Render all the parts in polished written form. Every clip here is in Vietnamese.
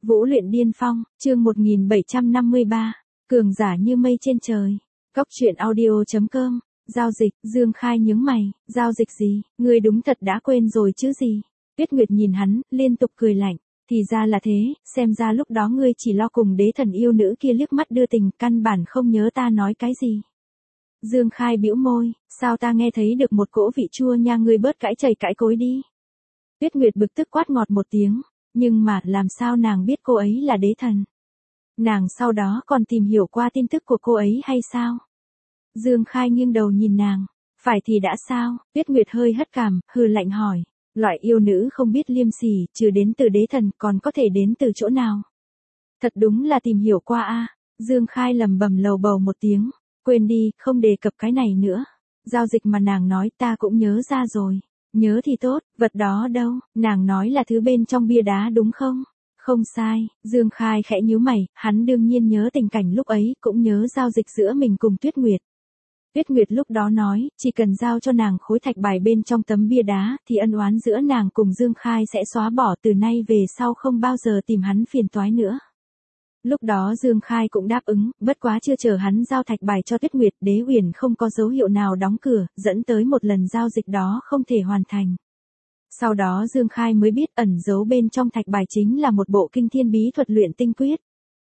Vũ luyện điên phong, chương 1753, cường giả như mây trên trời. Góc truyện audio.com, giao dịch, Dương Khai nhướng mày, giao dịch gì, ngươi đúng thật đã quên rồi chứ gì. Tuyết Nguyệt nhìn hắn, liên tục cười lạnh, thì ra là thế, xem ra lúc đó ngươi chỉ lo cùng đế thần yêu nữ kia liếc mắt đưa tình, căn bản không nhớ ta nói cái gì. Dương Khai bĩu môi, sao ta nghe thấy được một cỗ vị chua nha, ngươi bớt cãi chày cãi cối đi. Tuyết Nguyệt bực tức quát ngọt một tiếng. Nhưng mà, làm sao nàng biết cô ấy là đế thần? Nàng sau đó còn tìm hiểu qua tin tức của cô ấy hay sao? Dương Khai nghiêng đầu nhìn nàng. Phải thì đã sao? Tuyết Nguyệt hơi hất cằm, hừ lạnh hỏi. Loại yêu nữ không biết liêm sỉ, trừ đến từ đế thần còn có thể đến từ chỗ nào? Thật đúng là tìm hiểu qua a. Dương Khai lẩm bẩm lầu bầu một tiếng. Quên đi, không đề cập cái này nữa. Giao dịch mà nàng nói ta cũng nhớ ra rồi. Nhớ thì tốt, vật đó đâu, nàng nói là thứ bên trong bia đá đúng không? Không sai, Dương Khai khẽ nhíu mày, hắn đương nhiên nhớ tình cảnh lúc ấy, cũng nhớ giao dịch giữa mình cùng Tuyết Nguyệt. Tuyết Nguyệt lúc đó nói, chỉ cần giao cho nàng khối thạch bài bên trong tấm bia đá, thì ân oán giữa nàng cùng Dương Khai sẽ xóa bỏ, từ nay về sau không bao giờ tìm hắn phiền toái nữa. Lúc đó Dương Khai cũng đáp ứng, bất quá chưa chờ hắn giao thạch bài cho Tuyết Nguyệt, Đế Huyền không có dấu hiệu nào đóng cửa, dẫn tới một lần giao dịch đó không thể hoàn thành. Sau đó Dương Khai mới biết ẩn giấu bên trong thạch bài chính là một bộ kinh thiên bí thuật luyện tinh quyết.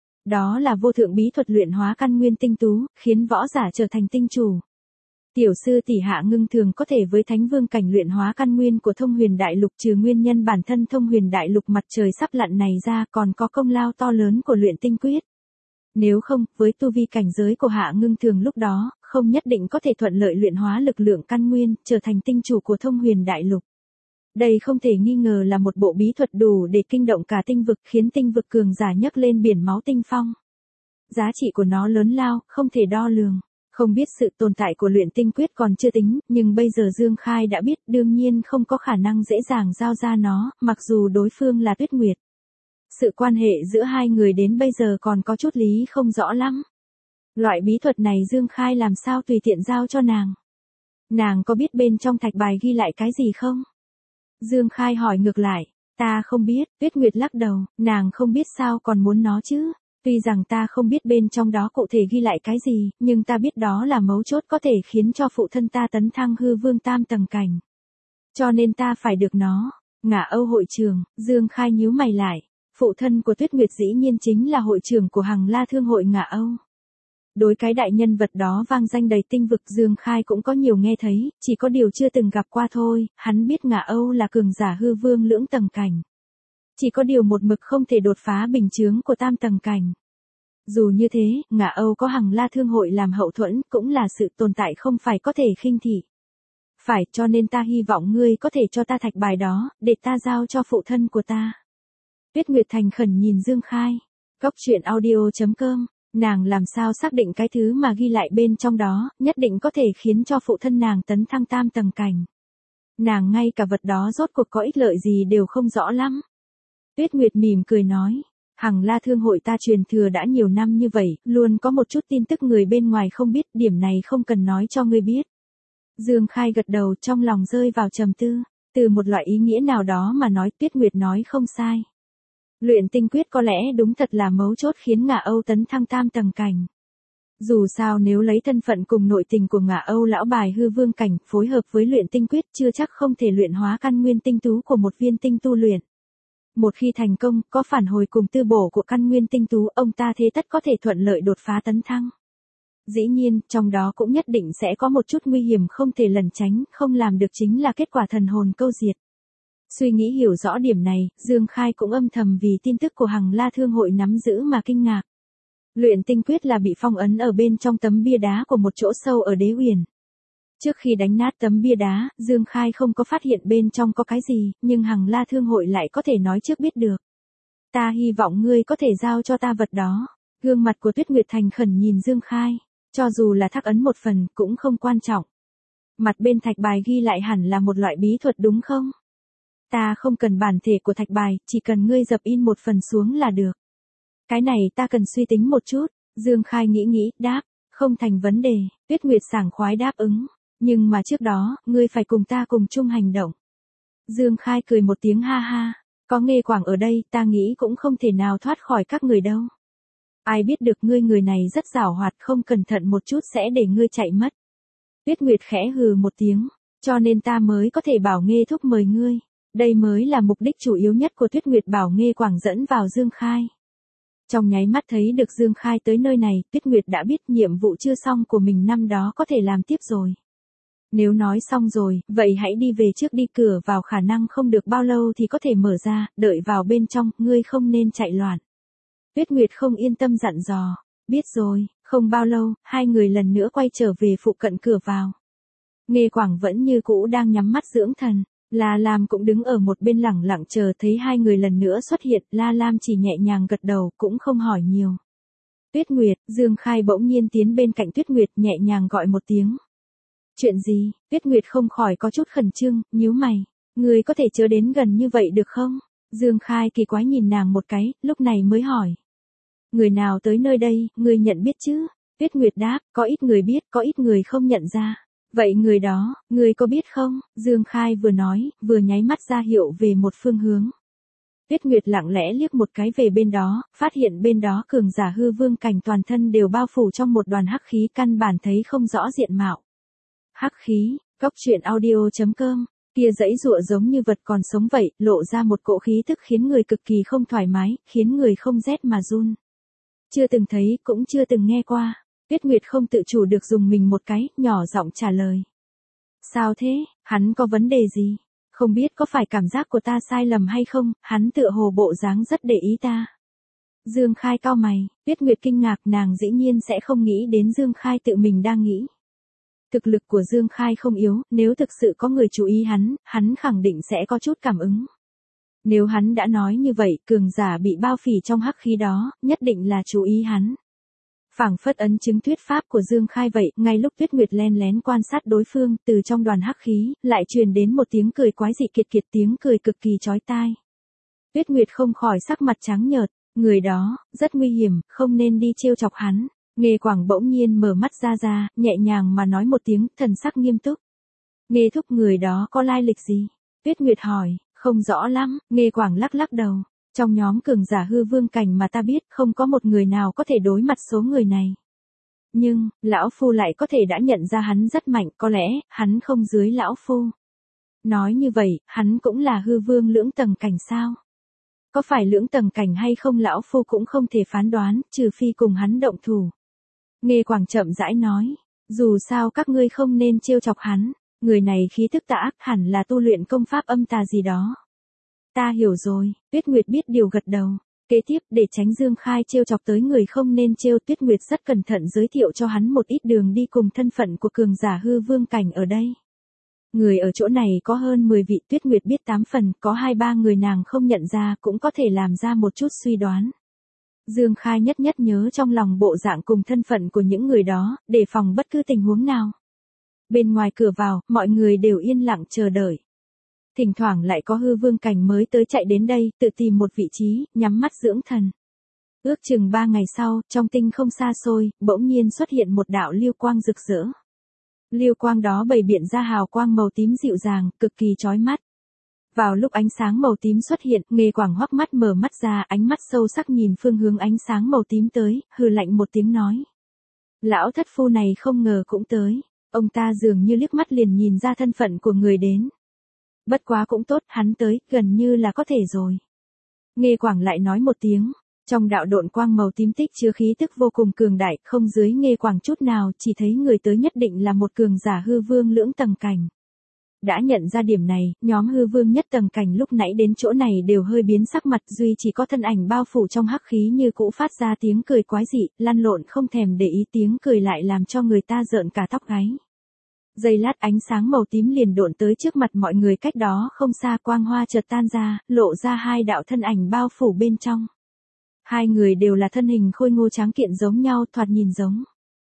Đó là vô thượng bí thuật luyện hóa căn nguyên tinh tú, khiến võ giả trở thành tinh chủ. Tiểu sư tỷ Hạ Ngưng thường có thể với thánh vương cảnh luyện hóa căn nguyên của Thông Huyền Đại Lục, trừ nguyên nhân bản thân Thông Huyền Đại Lục mặt trời sắp lặn này ra, còn có công lao to lớn của luyện tinh quyết. Nếu không, với tu vi cảnh giới của Hạ Ngưng thường lúc đó, không nhất định có thể thuận lợi luyện hóa lực lượng căn nguyên, trở thành tinh chủ của Thông Huyền Đại Lục. Đây không thể nghi ngờ là một bộ bí thuật đủ để kinh động cả tinh vực, khiến tinh vực cường giả nhấc lên biển máu tinh phong. Giá trị của nó lớn lao, không thể đo lường. Không biết sự tồn tại của luyện tinh quyết còn chưa tính, nhưng bây giờ Dương Khai đã biết, đương nhiên không có khả năng dễ dàng giao ra nó, mặc dù đối phương là Tuyết Nguyệt. Sự quan hệ giữa hai người đến bây giờ còn có chút lý không rõ lắm. Loại bí thuật này Dương Khai làm sao tùy tiện giao cho nàng? Nàng có biết bên trong thạch bài ghi lại cái gì không? Dương Khai hỏi ngược lại, ta không biết. Tuyết Nguyệt lắc đầu, nàng không biết sao còn muốn nó chứ? Tuy rằng ta không biết bên trong đó cụ thể ghi lại cái gì, nhưng ta biết đó là mấu chốt có thể khiến cho phụ thân ta tấn thăng hư vương tam tầng cảnh. Cho nên ta phải được nó. Ngả Âu hội trường, Dương Khai nhíu mày lại. Phụ thân của Tuyết Nguyệt dĩ nhiên chính là hội trưởng của Hằng La Thương hội Ngả Âu. Đối cái đại nhân vật đó vang danh đầy tinh vực, Dương Khai cũng có nhiều nghe thấy, chỉ có điều chưa từng gặp qua thôi. Hắn biết Ngả Âu là cường giả hư vương lưỡng tầng cảnh. Chỉ có điều một mực không thể đột phá bình chướng của tam tầng cảnh. Dù như thế, Ngả Âu có Hằng La Thương hội làm hậu thuẫn, cũng là sự tồn tại không phải có thể khinh thị. Phải, cho nên ta hy vọng ngươi có thể cho ta thạch bài đó, để ta giao cho phụ thân của ta. Tuyết Nguyệt thành khẩn nhìn Dương Khai. Góc truyện audio.com, nàng làm sao xác định cái thứ mà ghi lại bên trong đó, nhất định có thể khiến cho phụ thân nàng tấn thăng tam tầng cảnh. Nàng ngay cả vật đó rốt cuộc có ích lợi gì đều không rõ lắm. Tuyết Nguyệt mỉm cười nói, Hằng La Thương hội ta truyền thừa đã nhiều năm như vậy, luôn có một chút tin tức người bên ngoài không biết, điểm này không cần nói cho ngươi biết. Dương Khai gật đầu, trong lòng rơi vào trầm tư, từ một loại ý nghĩa nào đó mà nói, Tuyết Nguyệt nói không sai. Luyện tinh quyết có lẽ đúng thật là mấu chốt khiến Ngả Âu tấn thăng tam tầng cảnh. Dù sao nếu lấy thân phận cùng nội tình của Ngả Âu lão bài hư vương cảnh, phối hợp với luyện tinh quyết chưa chắc không thể luyện hóa căn nguyên tinh tú của một viên tinh tu luyện. Một khi thành công, có phản hồi cùng tư bổ của căn nguyên tinh tú, ông ta thế tất có thể thuận lợi đột phá tấn thăng. Dĩ nhiên, trong đó cũng nhất định sẽ có một chút nguy hiểm không thể lẩn tránh, không làm được chính là kết quả thần hồn câu diệt. Suy nghĩ hiểu rõ điểm này, Dương Khai cũng âm thầm vì tin tức của Hằng La Thương hội nắm giữ mà kinh ngạc. Luyện tinh quyết là bị phong ấn ở bên trong tấm bia đá của một chỗ sâu ở Đế Huyền. Trước khi đánh nát tấm bia đá, Dương Khai không có phát hiện bên trong có cái gì, nhưng Hằng La Thương hội lại có thể nói trước biết được. Ta hy vọng ngươi có thể giao cho ta vật đó. Gương mặt của Tuyết Nguyệt thành khẩn nhìn Dương Khai, cho dù là thác ấn một phần, cũng không quan trọng. Mặt bên thạch bài ghi lại hẳn là một loại bí thuật đúng không? Ta không cần bản thể của thạch bài, chỉ cần ngươi dập in một phần xuống là được. Cái này ta cần suy tính một chút. Dương Khai nghĩ, đáp, không thành vấn đề. Tuyết Nguyệt sảng khoái đáp ứng. Nhưng mà trước đó, ngươi phải cùng ta cùng chung hành động. Dương Khai cười một tiếng ha ha. Có Nghê Quảng ở đây, ta nghĩ cũng không thể nào thoát khỏi các người đâu. Ai biết được ngươi người này rất giảo hoạt, không cẩn thận một chút sẽ để ngươi chạy mất. Tuyết Nguyệt khẽ hừ một tiếng, cho nên ta mới có thể bảo Nghê thúc mời ngươi. Đây mới là mục đích chủ yếu nhất của Tuyết Nguyệt bảo Nghê Quảng dẫn vào Dương Khai. Trong nháy mắt thấy được Dương Khai tới nơi này, Tuyết Nguyệt đã biết nhiệm vụ chưa xong của mình năm đó có thể làm tiếp rồi. Nếu nói xong rồi, vậy hãy đi về trước đi, cửa vào khả năng không được bao lâu thì có thể mở ra, đợi vào bên trong, ngươi không nên chạy loạn. Tuyết Nguyệt không yên tâm dặn dò, biết rồi, không bao lâu, hai người lần nữa quay trở về phụ cận cửa vào. Nghê Quảng vẫn như cũ đang nhắm mắt dưỡng thần, La Lam cũng đứng ở một bên lẳng lặng chờ thấy hai người lần nữa xuất hiện, La Lam chỉ nhẹ nhàng gật đầu cũng không hỏi nhiều. Tuyết Nguyệt, Dương Khai bỗng nhiên tiến bên cạnh Tuyết Nguyệt nhẹ nhàng gọi một tiếng. Chuyện gì? Tuyết Nguyệt không khỏi có chút khẩn trương, nhíu mày. Người có thể chớ đến gần như vậy được không? Dương Khai kỳ quái nhìn nàng một cái, lúc này mới hỏi. Người nào tới nơi đây, người nhận biết chứ? Tuyết Nguyệt đáp, có ít người biết, có ít người không nhận ra. Vậy người đó, người có biết không? Dương Khai vừa nói, vừa nháy mắt ra hiệu về một phương hướng. Tuyết Nguyệt lặng lẽ liếc một cái về bên đó, phát hiện bên đó cường giả hư vương cảnh toàn thân đều bao phủ trong một đoàn hắc khí, căn bản thấy không rõ diện mạo. Hắc khí, Goctruyện.audio.com, kia dãy dụa giống như vật còn sống vậy, lộ ra một cỗ khí tức khiến người cực kỳ không thoải mái, khiến người không rét mà run. Chưa từng thấy, cũng chưa từng nghe qua. Tuyết Nguyệt không tự chủ được dùng mình một cái, nhỏ giọng trả lời. Sao thế, hắn có vấn đề gì? Không biết có phải cảm giác của ta sai lầm hay không, hắn tựa hồ bộ dáng rất để ý ta. Dương Khai cau mày, Tuyết Nguyệt kinh ngạc, nàng dĩ nhiên sẽ không nghĩ đến Dương Khai tự mình đang nghĩ. Thực lực của Dương Khai không yếu, nếu thực sự có người chú ý hắn khẳng định sẽ có chút cảm ứng. Nếu hắn đã nói như vậy, cường giả bị bao phỉ trong hắc khí đó, nhất định là chú ý hắn. Phảng phất ấn chứng thuyết pháp của Dương Khai vậy, ngay lúc Tuyết Nguyệt len lén quan sát đối phương, từ trong đoàn hắc khí, lại truyền đến một tiếng cười quái dị kiệt kiệt, tiếng cười cực kỳ chói tai. Tuyết Nguyệt không khỏi sắc mặt trắng nhợt, người đó, rất nguy hiểm, không nên đi trêu chọc hắn. Nghê Quảng bỗng nhiên mở mắt ra, nhẹ nhàng mà nói một tiếng, thần sắc nghiêm túc. Nghê thúc, người đó có lai lịch gì? Tuyết Nguyệt hỏi, không rõ lắm, Nghê Quảng lắc lắc đầu. Trong nhóm cường giả hư vương cảnh mà ta biết, không có một người nào có thể đối mặt số người này. Nhưng, lão phu lại có thể đã nhận ra hắn rất mạnh, có lẽ, hắn không dưới lão phu. Nói như vậy, hắn cũng là hư vương lưỡng tầng cảnh sao? Có phải lưỡng tầng cảnh hay không lão phu cũng không thể phán đoán, trừ phi cùng hắn động thủ. Nghê Quảng chậm rãi nói, dù sao các ngươi không nên trêu chọc hắn, người này khí tức tà ác, hẳn là tu luyện công pháp âm tà gì đó. Ta hiểu rồi, Tuyết Nguyệt biết điều gật đầu. Kế tiếp, để tránh Dương Khai trêu chọc tới người không nên trêu, Tuyết Nguyệt rất cẩn thận giới thiệu cho hắn một ít đường đi cùng thân phận của cường giả hư vương cảnh ở đây. Người ở chỗ này có hơn 10 vị, Tuyết Nguyệt biết 8 phần, có 2-3 người nàng không nhận ra, cũng có thể làm ra một chút suy đoán. Dương Khai nhất nhớ trong lòng bộ dạng cùng thân phận của những người đó, đề phòng bất cứ tình huống nào. Bên ngoài cửa vào, mọi người đều yên lặng chờ đợi. Thỉnh thoảng lại có hư vương cảnh mới tới chạy đến đây, tự tìm một vị trí, nhắm mắt dưỡng thần. Ước chừng 3 ngày sau, trong tinh không xa xôi, bỗng nhiên xuất hiện một đạo lưu quang rực rỡ. Lưu quang đó bày biện ra hào quang màu tím dịu dàng, cực kỳ chói mắt. Vào lúc ánh sáng màu tím xuất hiện, Nghê Quảng hoắc mắt mở mắt ra, ánh mắt sâu sắc nhìn phương hướng ánh sáng màu tím tới, hừ lạnh một tiếng nói. Lão thất phu này không ngờ cũng tới. Ông ta dường như liếc mắt liền nhìn ra thân phận của người đến. Bất quá cũng tốt, hắn tới, gần như là có thể rồi. Nghê Quảng lại nói một tiếng, trong đạo độn quang màu tím tích chứa khí tức vô cùng cường đại, không dưới Nghê Quảng chút nào, chỉ thấy người tới nhất định là một cường giả hư vương lưỡng tầng cảnh. Đã nhận ra điểm này, nhóm hư vương nhất tầng cảnh lúc nãy đến chỗ này đều hơi biến sắc mặt, duy chỉ có thân ảnh bao phủ trong hắc khí như cũ phát ra tiếng cười quái dị, lăn lộn không thèm để ý, tiếng cười lại làm cho người ta rợn cả tóc gáy. Giây lát ánh sáng màu tím liền độn tới trước mặt mọi người, cách đó không xa, quang hoa chợt tan ra, lộ ra hai đạo thân ảnh bao phủ bên trong. Hai người đều là thân hình khôi ngô tráng kiện giống nhau, thoạt nhìn giống.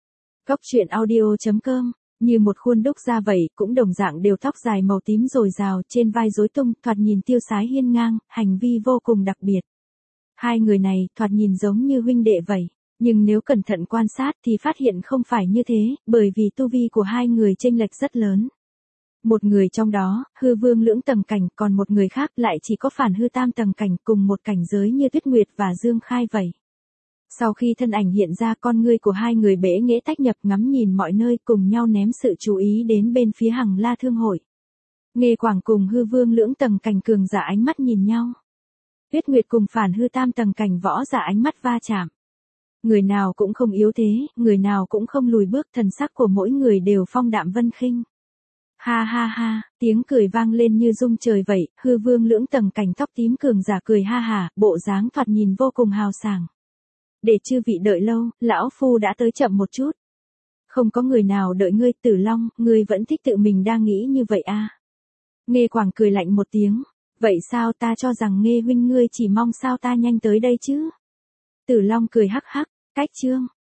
Goctruyện.audio.com, như một khuôn đúc ra vậy, cũng đồng dạng đều tóc dài màu tím rồi rào, trên vai rối tung, thoạt nhìn tiêu sái hiên ngang, hành vi vô cùng đặc biệt. Hai người này, thoạt nhìn giống như huynh đệ vậy. Nhưng nếu cẩn thận quan sát thì phát hiện không phải như thế, bởi vì tu vi của hai người chênh lệch rất lớn. Một người trong đó, hư vương lưỡng tầng cảnh, còn một người khác lại chỉ có phản hư tam tầng cảnh, cùng một cảnh giới như Tuyết Nguyệt và Dương Khai vậy. Sau khi thân ảnh hiện ra, con ngươi của hai người bẽ nghễ tách nhập, ngắm nhìn mọi nơi, cùng nhau ném sự chú ý đến bên phía Hằng La Thương hội. Nghê Quảng cùng hư vương lưỡng tầng cảnh cường giả ánh mắt nhìn nhau. Tuyết Nguyệt cùng phản hư tam tầng cảnh võ giả ánh mắt va chạm. Người nào cũng không yếu thế, người nào cũng không lùi bước, thần sắc của mỗi người đều phong đạm vân khinh. Ha ha ha, tiếng cười vang lên như rung trời vậy, hư vương lưỡng tầng cảnh tóc tím cường giả cười ha hả, bộ dáng thoạt nhìn vô cùng hào sảng. Để chư vị đợi lâu, lão phu đã tới chậm một chút. Không có người nào đợi ngươi, Tử Long, ngươi vẫn thích tự mình đang nghĩ như vậy à? Nghê Quảng cười lạnh một tiếng, vậy sao, ta cho rằng Nghê huynh ngươi chỉ mong sao ta nhanh tới đây chứ? Tử Long cười hắc hắc, cách chương.